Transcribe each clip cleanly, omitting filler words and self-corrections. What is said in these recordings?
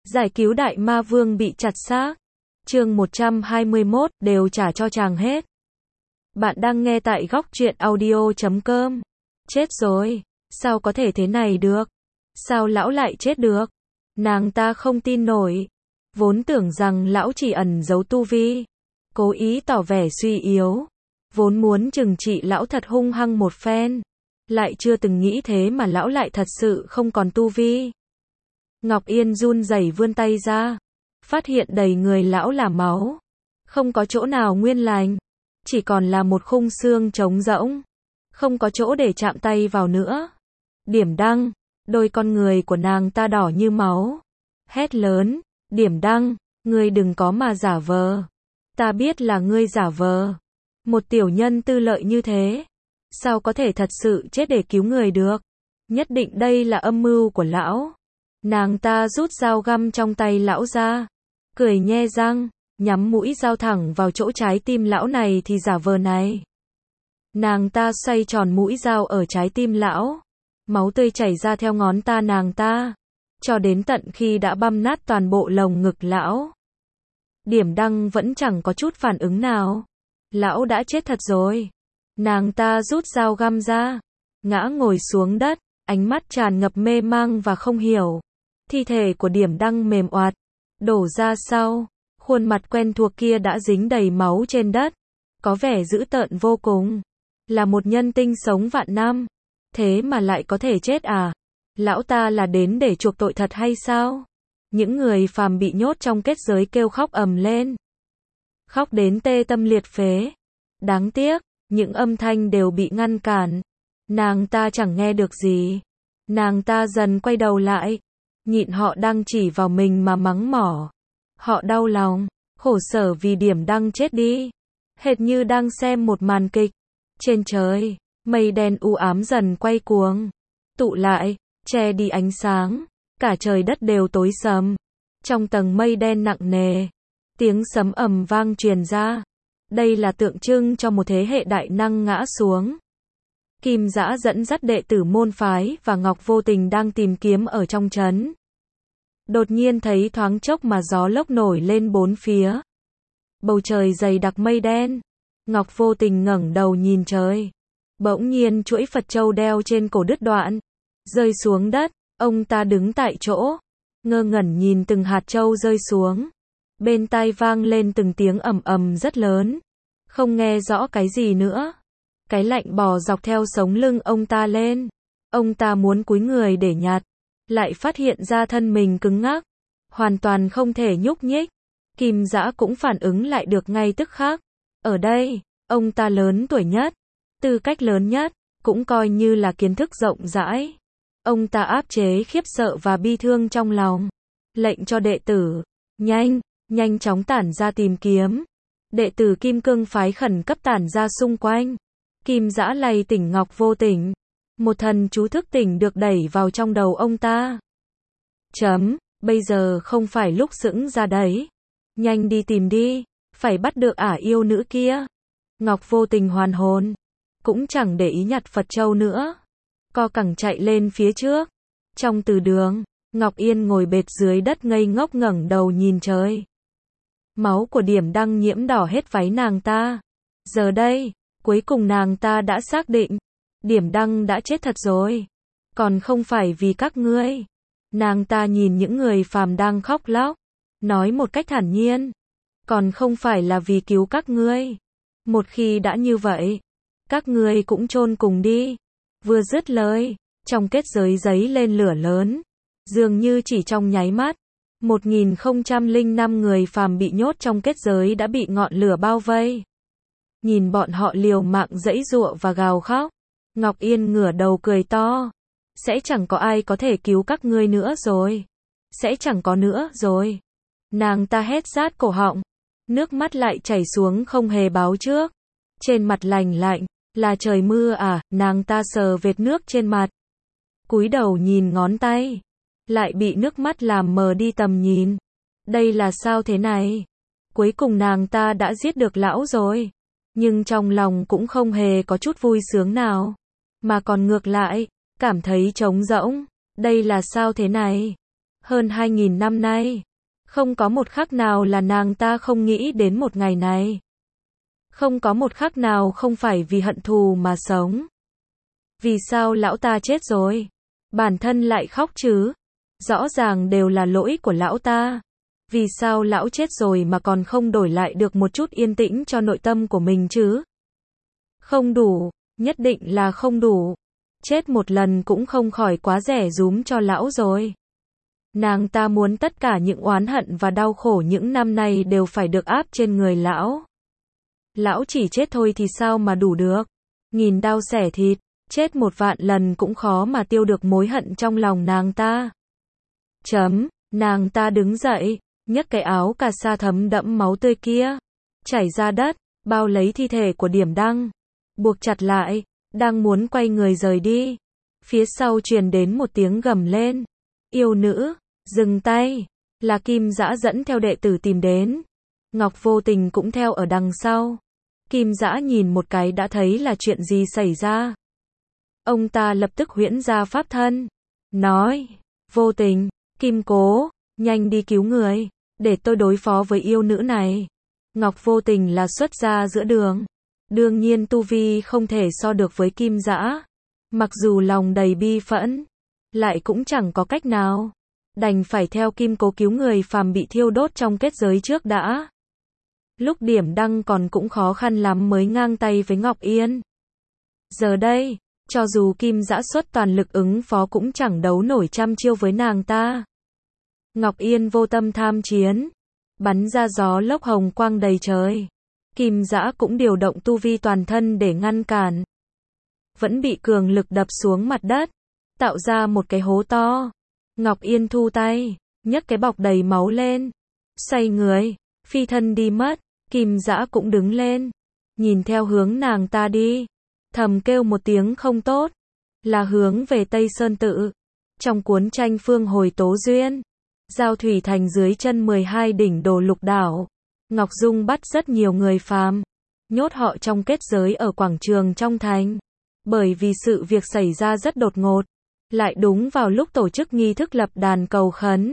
Giải cứu đại ma vương bị chặt xác. Chương 121, đều trả cho chàng hết. Bạn đang nghe tại góc truyện audio.com. Chết rồi, sao có thể thế này được? Sao lão lại chết được? Nàng ta không tin nổi. Vốn tưởng rằng lão chỉ ẩn giấu tu vi, cố ý tỏ vẻ suy yếu. Vốn muốn trừng trị lão thật hung hăng một phen. Lại chưa từng nghĩ thế mà lão lại thật sự không còn tu vi. Ngọc Yên run rẩy vươn tay ra, phát hiện đầy người lão là máu, không có chỗ nào nguyên lành, chỉ còn là một khung xương trống rỗng, không có chỗ để chạm tay vào nữa. Điểm Đăng, đôi con người của nàng ta đỏ như máu, hét lớn, Điểm Đăng, ngươi đừng có mà giả vờ, ta biết là ngươi giả vờ, một tiểu nhân tư lợi như thế, sao có thể thật sự chết để cứu người được, nhất định đây là âm mưu của lão. Nàng ta rút dao găm trong tay lão ra, cười nhe răng, nhắm mũi dao thẳng vào chỗ trái tim lão này thì giả vờ này. Nàng ta xoay tròn mũi dao ở trái tim lão, máu tươi chảy ra theo ngón ta nàng ta, cho đến tận khi đã băm nát toàn bộ lồng ngực lão. Điểm Đăng vẫn chẳng có chút phản ứng nào. Lão đã chết thật rồi. Nàng ta rút dao găm ra, ngã ngồi xuống đất, ánh mắt tràn ngập mê mang và không hiểu. Thi thể của Điểm Đăng mềm oạt, đổ ra sau, khuôn mặt quen thuộc kia đã dính đầy máu trên đất, có vẻ dữ tợn vô cùng. Là một nhân tinh sống vạn năm, thế mà lại có thể chết à? Lão ta là đến để chuộc tội thật hay sao? Những người phàm bị nhốt trong kết giới kêu khóc ầm lên. Khóc đến tê tâm liệt phế. Đáng tiếc, những âm thanh đều bị ngăn cản. Nàng ta chẳng nghe được gì. Nàng ta dần quay đầu lại, nhịn họ đang chỉ vào mình mà mắng mỏ. Họ đau lòng, khổ sở vì Điểm Đăng chết đi. Hệt như đang xem một màn kịch. Trên trời, mây đen u ám dần quay cuồng, tụ lại, che đi ánh sáng. Cả trời đất đều tối sầm. Trong tầng mây đen nặng nề, tiếng sấm ầm vang truyền ra. Đây là tượng trưng cho một thế hệ đại năng ngã xuống. Kim Dã dẫn dắt đệ tử môn phái và Ngọc Vô Tình đang tìm kiếm ở trong trấn. Đột nhiên thấy thoáng chốc mà gió lốc nổi lên bốn phía. Bầu trời dày đặc mây đen. Ngọc Vô Tình ngẩng đầu nhìn trời. Bỗng nhiên chuỗi Phật châu đeo trên cổ đứt đoạn, rơi xuống đất. Ông ta đứng tại chỗ, ngơ ngẩn nhìn từng hạt châu rơi xuống. Bên tai vang lên từng tiếng ầm ầm rất lớn. Không nghe rõ cái gì nữa. Cái lạnh bò dọc theo sống lưng ông ta lên. Ông ta muốn cúi người để nhặt, lại phát hiện ra thân mình cứng ngắc, hoàn toàn không thể nhúc nhích. Kim Dã cũng phản ứng lại được ngay tức khắc. Ở đây, ông ta lớn tuổi nhất, tư cách lớn nhất, cũng coi như là kiến thức rộng rãi. Ông ta áp chế khiếp sợ và bi thương trong lòng, lệnh cho đệ tử, nhanh chóng tản ra tìm kiếm. Đệ tử Kim Cương phái khẩn cấp tản ra xung quanh. Kim Dã lay tỉnh Ngọc Vô Tình. Một thần chú thức tỉnh được đẩy vào trong đầu ông ta. Bây giờ không phải lúc sững ra đấy. Nhanh đi tìm đi, phải bắt được ả yêu nữ kia. Ngọc Vô Tình hoàn hồn, cũng chẳng để ý nhặt Phật châu nữa. Co cẳng chạy lên phía trước. Trong từ đường, Ngọc Yên ngồi bệt dưới đất ngây ngốc ngẩng đầu nhìn trời. Máu của Điểm Đăng nhiễm đỏ hết váy nàng ta. Giờ đây, cuối cùng nàng ta đã xác định, Điểm Đăng đã chết thật rồi. Còn không phải vì các ngươi. Nàng ta nhìn những người phàm đang khóc lóc, nói một cách thản nhiên. Còn không phải là vì cứu các ngươi. Một khi đã như vậy, các ngươi cũng chôn cùng đi. Vừa dứt lời, trong kết giới giấy lên lửa lớn. Dường như chỉ trong nháy mắt, 1005 người phàm bị nhốt trong kết giới đã bị ngọn lửa bao vây. Nhìn bọn họ liều mạng giãy giụa và gào khóc, Ngọc Yên ngửa đầu cười to. Sẽ chẳng có ai có thể cứu các ngươi nữa rồi. Sẽ chẳng có nữa rồi. Nàng ta hét rát cổ họng. Nước mắt lại chảy xuống không hề báo trước. Trên mặt lành lạnh. Là trời mưa à? Nàng ta sờ vệt nước trên mặt. Cúi đầu nhìn ngón tay. Lại bị nước mắt làm mờ đi tầm nhìn. Đây là sao thế này? Cuối cùng nàng ta đã giết được lão rồi. Nhưng trong lòng cũng không hề có chút vui sướng nào. Mà còn ngược lại, cảm thấy trống rỗng. Đây là sao thế này? Hơn 2.000 năm nay, không có một khắc nào là nàng ta không nghĩ đến một ngày này. Không có một khắc nào không phải vì hận thù mà sống. Vì sao lão ta chết rồi? Bản thân lại khóc chứ? Rõ ràng đều là lỗi của lão ta. Vì sao lão chết rồi mà còn không đổi lại được một chút yên tĩnh cho nội tâm của mình chứ? Không đủ, nhất định là không đủ. Chết một lần cũng không khỏi quá rẻ rúm cho lão rồi. Nàng ta muốn tất cả những oán hận và đau khổ những năm nay đều phải được áp trên người lão. Lão chỉ chết thôi thì sao mà đủ được? Nghìn đao xẻ thịt, chết 1.000.000 lần cũng khó mà tiêu được mối hận trong lòng nàng ta. Nàng ta đứng dậy, nhấc cái áo cà sa thấm đẫm máu tươi kia, chảy ra đất, bao lấy thi thể của Điểm Đăng, buộc chặt lại, đang muốn quay người rời đi. Phía sau truyền đến một tiếng gầm lên. Yêu nữ, dừng tay, là Kim Dã dẫn theo đệ tử tìm đến. Ngọc Vô Tình cũng theo ở đằng sau. Kim Dã nhìn một cái đã thấy là chuyện gì xảy ra. Ông ta lập tức huyễn ra pháp thân, nói, Vô Tình, Kim Cố, nhanh đi cứu người, để tôi đối phó với yêu nữ này. Ngọc Vô Tình là xuất gia giữa đường. Đương nhiên tu vi không thể so được với Kim Dã. Mặc dù lòng đầy bi phẫn, lại cũng chẳng có cách nào. Đành phải theo Kim Cố cứu người phàm bị thiêu đốt trong kết giới trước đã. Lúc Điểm Đăng còn cũng khó khăn lắm mới ngang tay với Ngọc Yên. Giờ đây, cho dù Kim Dã xuất toàn lực ứng phó cũng chẳng đấu nổi trăm chiêu với nàng ta. Ngọc Yên vô tâm tham chiến, bắn ra gió lốc hồng quang đầy trời. Kim Dã cũng điều động tu vi toàn thân để ngăn cản. Vẫn bị cường lực đập xuống mặt đất, tạo ra một cái hố to. Ngọc Yên thu tay, nhấc cái bọc đầy máu lên, xoay người, phi thân đi mất. Kim Dã cũng đứng lên, nhìn theo hướng nàng ta đi, thầm kêu một tiếng không tốt, là hướng về Tây Sơn Tự. Trong cuốn tranh Phương Hồi Tố Duyên, Giao Thủy Thành dưới chân 12 đỉnh Đồ Lục Đảo, Ngọc Dung bắt rất nhiều người phàm, nhốt họ trong kết giới ở quảng trường trong thành. Bởi vì sự việc xảy ra rất đột ngột, lại đúng vào lúc tổ chức nghi thức lập đàn cầu khấn.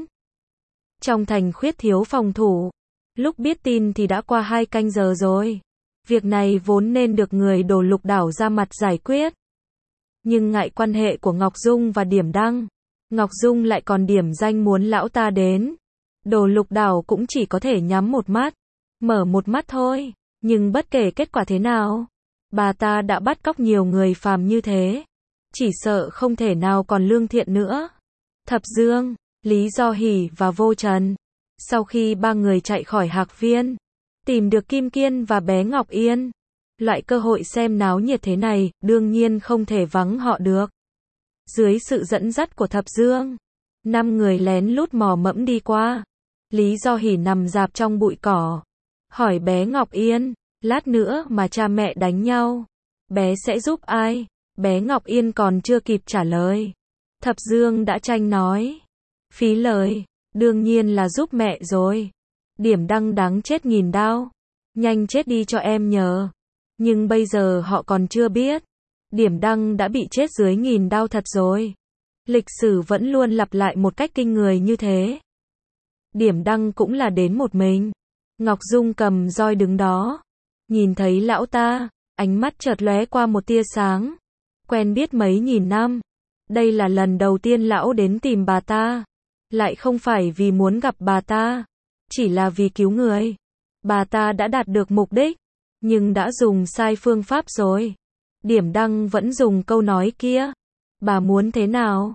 Trong thành khuyết thiếu phòng thủ, lúc biết tin thì đã qua 2 canh giờ rồi. Việc này vốn nên được người Đồ Lục Đảo ra mặt giải quyết. Nhưng ngại quan hệ của Ngọc Dung và Điểm Đăng, Ngọc Dung lại còn điểm danh muốn lão ta đến. Đồ Lục Đảo cũng chỉ có thể nhắm một mắt, mở một mắt thôi. Nhưng bất kể kết quả thế nào, bà ta đã bắt cóc nhiều người phàm như thế, chỉ sợ không thể nào còn lương thiện nữa. Thập Dương, Lý Do Hỷ và Vô Trần, sau khi 3 người chạy khỏi Hạc Viên, tìm được Kim Kiên và bé Ngọc Yên, loại cơ hội xem náo nhiệt thế này, đương nhiên không thể vắng họ được. Dưới sự dẫn dắt của Thập Dương, 5 người lén lút mò mẫm đi qua. Lý Do Hỷ nằm rạp trong bụi cỏ, hỏi bé Ngọc Yên, lát nữa mà cha mẹ đánh nhau, bé sẽ giúp ai? Bé Ngọc Yên còn chưa kịp trả lời, Thập Dương đã tranh nói, phí lời, đương nhiên là giúp mẹ rồi. Điểm Đăng đáng chết nghìn đao, nhanh chết đi cho em nhờ. Nhưng bây giờ họ còn chưa biết, Điểm Đăng đã bị chết dưới nghìn đao thật rồi. Lịch sử vẫn luôn lặp lại một cách kinh người như thế. Điểm Đăng cũng là đến một mình. Ngọc Dung cầm roi đứng đó, nhìn thấy lão ta, ánh mắt chợt lóe qua một tia sáng. Quen biết mấy nghìn năm, đây là lần đầu tiên lão đến tìm bà ta, lại không phải vì muốn gặp bà ta, chỉ là vì cứu người. Bà ta đã đạt được mục đích, nhưng đã dùng sai phương pháp rồi. Điểm Đăng vẫn dùng câu nói kia, bà muốn thế nào,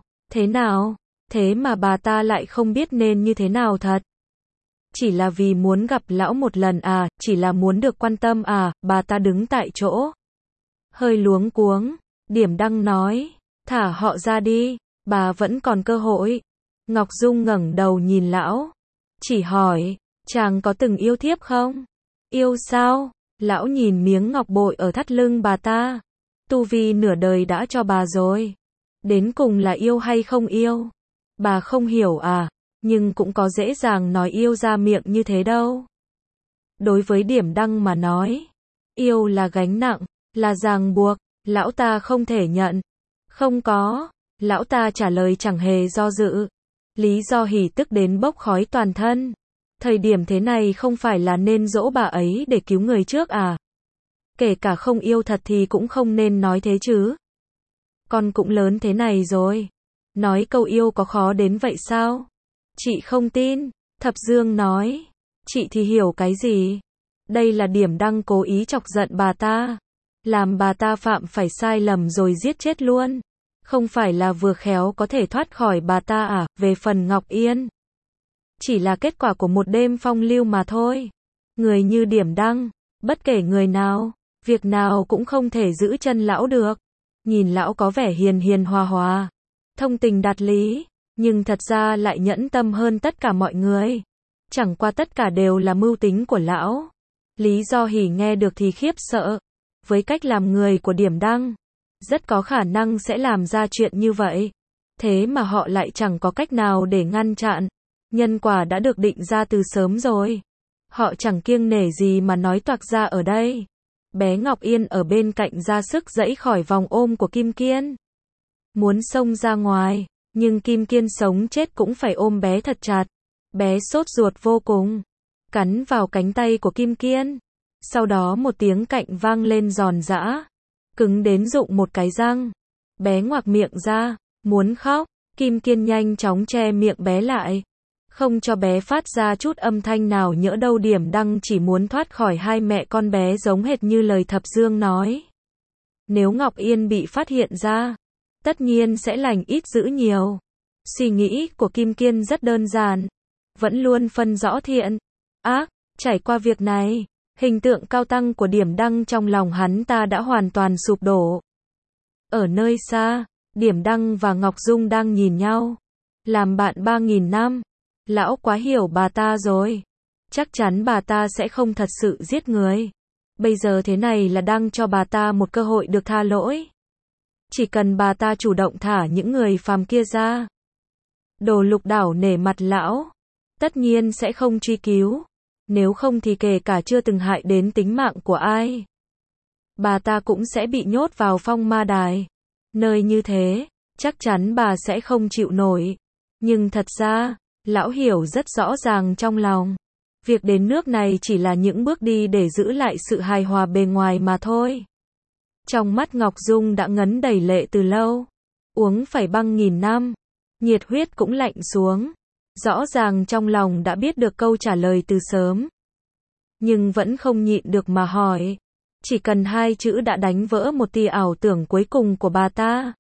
thế mà bà ta lại không biết nên như thế nào thật. Chỉ là vì muốn gặp lão một lần à, chỉ là muốn được quan tâm à, bà ta đứng tại chỗ, hơi luống cuống. Điểm Đăng nói, thả họ ra đi, bà vẫn còn cơ hội. Ngọc Dung ngẩng đầu nhìn lão, chỉ hỏi, chàng có từng yêu thiếp không? Yêu sao? Lão nhìn miếng ngọc bội ở thắt lưng bà ta, tu vi nửa đời đã cho bà rồi, đến cùng là yêu hay không yêu? Bà không hiểu à? Nhưng cũng có dễ dàng nói yêu ra miệng như thế đâu. Đối với Điểm Đăng mà nói, yêu là gánh nặng, là ràng buộc, lão ta không thể nhận. Không có, lão ta trả lời chẳng hề do dự. Lý Do Hỷ tức đến bốc khói toàn thân. Thời điểm thế này không phải là nên dỗ bà ấy để cứu người trước à? Kể cả không yêu thật thì cũng không nên nói thế chứ. Con cũng lớn thế này rồi. Nói câu yêu có khó đến vậy sao? Chị không tin. Thập Dương nói. Chị thì hiểu cái gì? Đây là Điểm Đăng cố ý chọc giận bà ta. Làm bà ta phạm phải sai lầm rồi giết chết luôn. Không phải là vừa khéo có thể thoát khỏi bà ta à? Về phần Ngọc Yên, chỉ là kết quả của một đêm phong lưu mà thôi. Người như Điểm Đăng, bất kể người nào, việc nào cũng không thể giữ chân lão được. Nhìn lão có vẻ hiền hiền hòa hòa, thông tình đạt lý, nhưng thật ra lại nhẫn tâm hơn tất cả mọi người. Chẳng qua tất cả đều là mưu tính của lão. Lý Do Hỷ nghe được thì khiếp sợ. Với cách làm người của Điểm Đăng, rất có khả năng sẽ làm ra chuyện như vậy. Thế mà họ lại chẳng có cách nào để ngăn chặn. Nhân quả đã được định ra từ sớm rồi. Họ chẳng kiêng nể gì mà nói toạc ra ở đây. Bé Ngọc Yên ở bên cạnh ra sức giãy khỏi vòng ôm của Kim Kiên. Muốn xông ra ngoài, nhưng Kim Kiên sống chết cũng phải ôm bé thật chặt. Bé sốt ruột vô cùng, cắn vào cánh tay của Kim Kiên. Sau đó một tiếng cạnh vang lên giòn giã, cứng đến rụng một cái răng. Bé ngoạc miệng ra, muốn khóc. Kim Kiên nhanh chóng che miệng bé lại, không cho bé phát ra chút âm thanh nào, nhỡ đâu Điểm Đăng chỉ muốn thoát khỏi hai mẹ con bé giống hệt như lời Thập Dương nói. Nếu Ngọc Yên bị phát hiện ra, tất nhiên sẽ lành ít dữ nhiều. Suy nghĩ của Kim Kiên rất đơn giản, vẫn luôn phân rõ thiện, ác. Trải qua việc này, hình tượng cao tăng của Điểm Đăng trong lòng hắn ta đã hoàn toàn sụp đổ. Ở nơi xa, Điểm Đăng và Ngọc Dung đang nhìn nhau. Làm bạn 3.000 năm, lão quá hiểu bà ta rồi. Chắc chắn bà ta sẽ không thật sự giết người. Bây giờ thế này là đang cho bà ta một cơ hội được tha lỗi. Chỉ cần bà ta chủ động thả những người phàm kia ra, Đồ Lục Đảo nể mặt lão, tất nhiên sẽ không truy cứu. Nếu không thì kể cả chưa từng hại đến tính mạng của ai, bà ta cũng sẽ bị nhốt vào Phong Ma Đài. Nơi như thế, chắc chắn bà sẽ không chịu nổi. Nhưng thật ra, lão hiểu rất rõ ràng trong lòng, việc đến nước này chỉ là những bước đi để giữ lại sự hài hòa bề ngoài mà thôi. Trong mắt Ngọc Dung đã ngấn đầy lệ từ lâu. Uống phải băng 1000 năm, nhiệt huyết cũng lạnh xuống. Rõ ràng trong lòng đã biết được câu trả lời từ sớm, nhưng vẫn không nhịn được mà hỏi. Chỉ cần 2 chữ đã đánh vỡ một tia ảo tưởng cuối cùng của bà ta.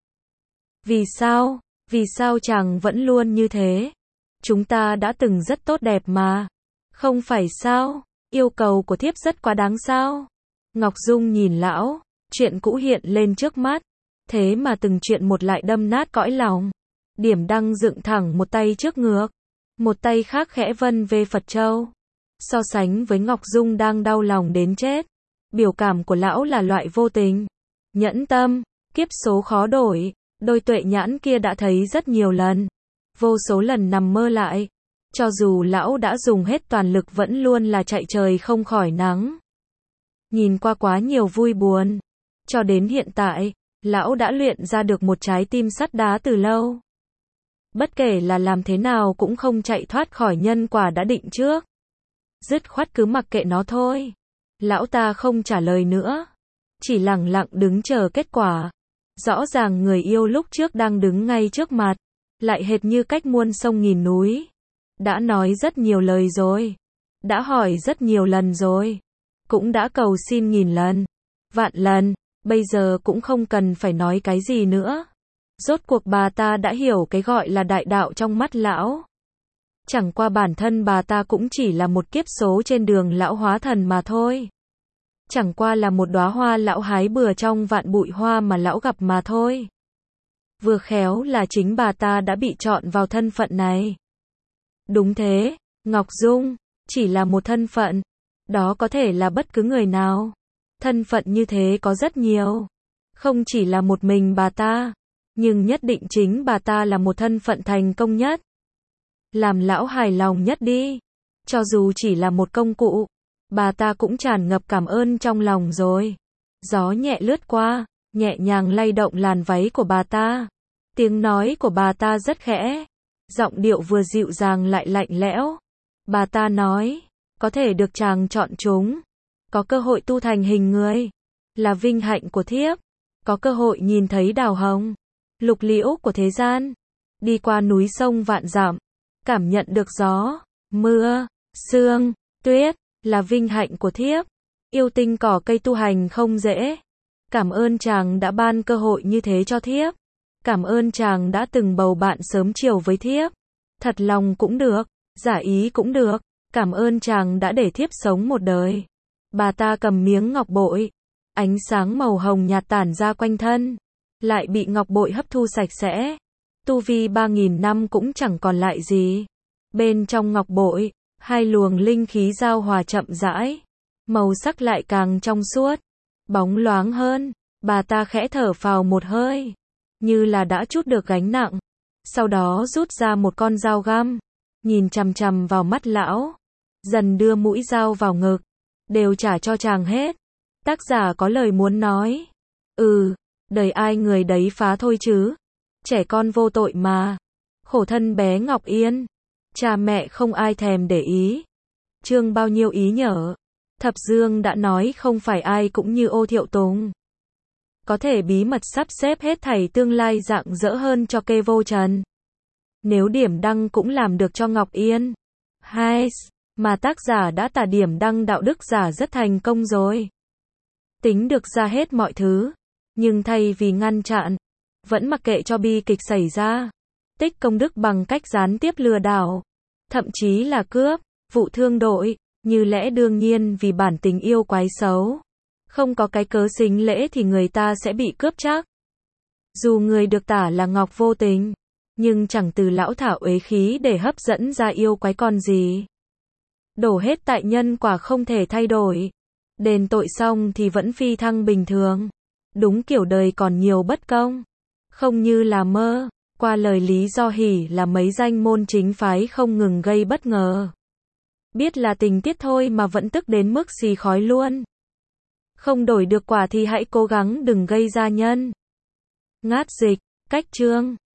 Vì sao? Vì sao chàng vẫn luôn như thế? Chúng ta đã từng rất tốt đẹp mà. Không phải sao? Yêu cầu của thiếp rất quá đáng sao? Ngọc Dung nhìn lão, chuyện cũ hiện lên trước mắt. Thế mà từng chuyện một lại đâm nát cõi lòng. Điểm Đăng dựng thẳng một tay trước ngực, một tay khác khẽ vân về Phật Châu. So sánh với Ngọc Dung đang đau lòng đến chết, biểu cảm của lão là loại vô tình, nhẫn tâm, kiếp số khó đổi. Đôi tuệ nhãn kia đã thấy rất nhiều lần, vô số lần nằm mơ lại. Cho dù lão đã dùng hết toàn lực vẫn luôn là chạy trời không khỏi nắng. Nhìn qua quá nhiều vui buồn, cho đến hiện tại, lão đã luyện ra được một trái tim sắt đá từ lâu. Bất kể là làm thế nào cũng không chạy thoát khỏi nhân quả đã định trước. Dứt khoát cứ mặc kệ nó thôi. Lão ta không trả lời nữa, chỉ lặng lặng đứng chờ kết quả. Rõ ràng người yêu lúc trước đang đứng ngay trước mặt, lại hệt như cách muôn sông nghìn núi. Đã nói rất nhiều lời rồi, đã hỏi rất nhiều lần rồi, cũng đã cầu xin 1000 lần, vạn lần, bây giờ cũng không cần phải nói cái gì nữa. Rốt cuộc bà ta đã hiểu cái gọi là đại đạo trong mắt lão. Chẳng qua bản thân bà ta cũng chỉ là một kiếp số trên đường lão hóa thần mà thôi. Chẳng qua là một đóa hoa lão hái bừa trong vạn bụi hoa mà lão gặp mà thôi. Vừa khéo là chính bà ta đã bị chọn vào thân phận này. Đúng thế, Ngọc Dung, chỉ là một thân phận. Đó có thể là bất cứ người nào. Thân phận như thế có rất nhiều. Không chỉ là một mình bà ta, nhưng nhất định chính bà ta là một thân phận thành công nhất. Làm lão hài lòng nhất đi. Cho dù chỉ là một công cụ, bà ta cũng tràn ngập cảm ơn trong lòng rồi. Gió nhẹ lướt qua, nhẹ nhàng lay động làn váy của bà ta. Tiếng nói của bà ta rất khẽ, Giọng điệu vừa dịu dàng lại lạnh lẽo. Bà ta nói, có thể được chàng chọn chúng, có cơ hội tu thành hình người, là vinh hạnh của thiếp, có cơ hội nhìn thấy đào hồng, lục liễu của thế gian, đi qua núi sông vạn dặm, cảm nhận được gió, mưa, sương, tuyết, là vinh hạnh của thiếp. Yêu tinh cỏ cây tu hành không dễ. Cảm ơn chàng đã ban cơ hội như thế cho thiếp. Cảm ơn chàng đã từng bầu bạn sớm chiều với thiếp. Thật lòng cũng được, giả ý cũng được. Cảm ơn chàng đã để thiếp sống một đời. Bà ta cầm miếng ngọc bội. Ánh sáng màu hồng nhạt tản ra quanh thân. Lại bị ngọc bội hấp thu sạch sẽ. Tu vi 3.000 năm cũng chẳng còn lại gì. Bên trong ngọc bội, hai luồng linh khí giao hòa chậm rãi. Màu sắc lại càng trong suốt, bóng loáng hơn. Bà ta khẽ thở phào một hơi, như là đã trút được gánh nặng. Sau đó rút ra một con dao găm, nhìn chằm chằm vào mắt lão, dần đưa mũi dao vào ngực. Đều trả cho chàng hết. Tác giả có lời muốn nói. Đời ai người đấy phá thôi chứ. Trẻ con vô tội mà. Khổ thân bé Ngọc Yên. Cha mẹ không ai thèm để ý. Chương bao nhiêu ý nhở. Thập Dương đã nói không phải ai cũng như Ô Thiệu Tùng. Có thể bí mật sắp xếp hết thảy tương lai rạng rỡ hơn cho Kê Vô Trần. Nếu điểm đăng cũng làm được cho Ngọc Yên. Mà tác giả đã tả điểm đăng đạo đức giả rất thành công rồi. Tính được ra hết mọi thứ. Nhưng thay vì ngăn chặn, vẫn mặc kệ cho bi kịch xảy ra. Tích công đức bằng cách gián tiếp lừa đảo. Thậm chí là cướp, vụ thương đội. Như lẽ đương nhiên vì bản tình yêu quái xấu. Không có cái cớ xính lễ thì người ta sẽ bị cướp chắc. Dù người được tả là Ngọc Vô Tình, nhưng chẳng từ lão thảo uế khí để hấp dẫn ra yêu quái con gì. Đổ hết tại nhân quả không thể thay đổi. Đền tội xong thì vẫn phi thăng bình thường. Đúng kiểu đời còn nhiều bất công. Không như là mơ. Qua lời Lý Do Hỷ là mấy danh môn chính phái không ngừng gây bất ngờ. Biết là tình tiết thôi mà vẫn tức đến mức xì khói luôn. Không đổi được quả thì hãy cố gắng đừng gây ra nhân. Ngát dịch, cách chương.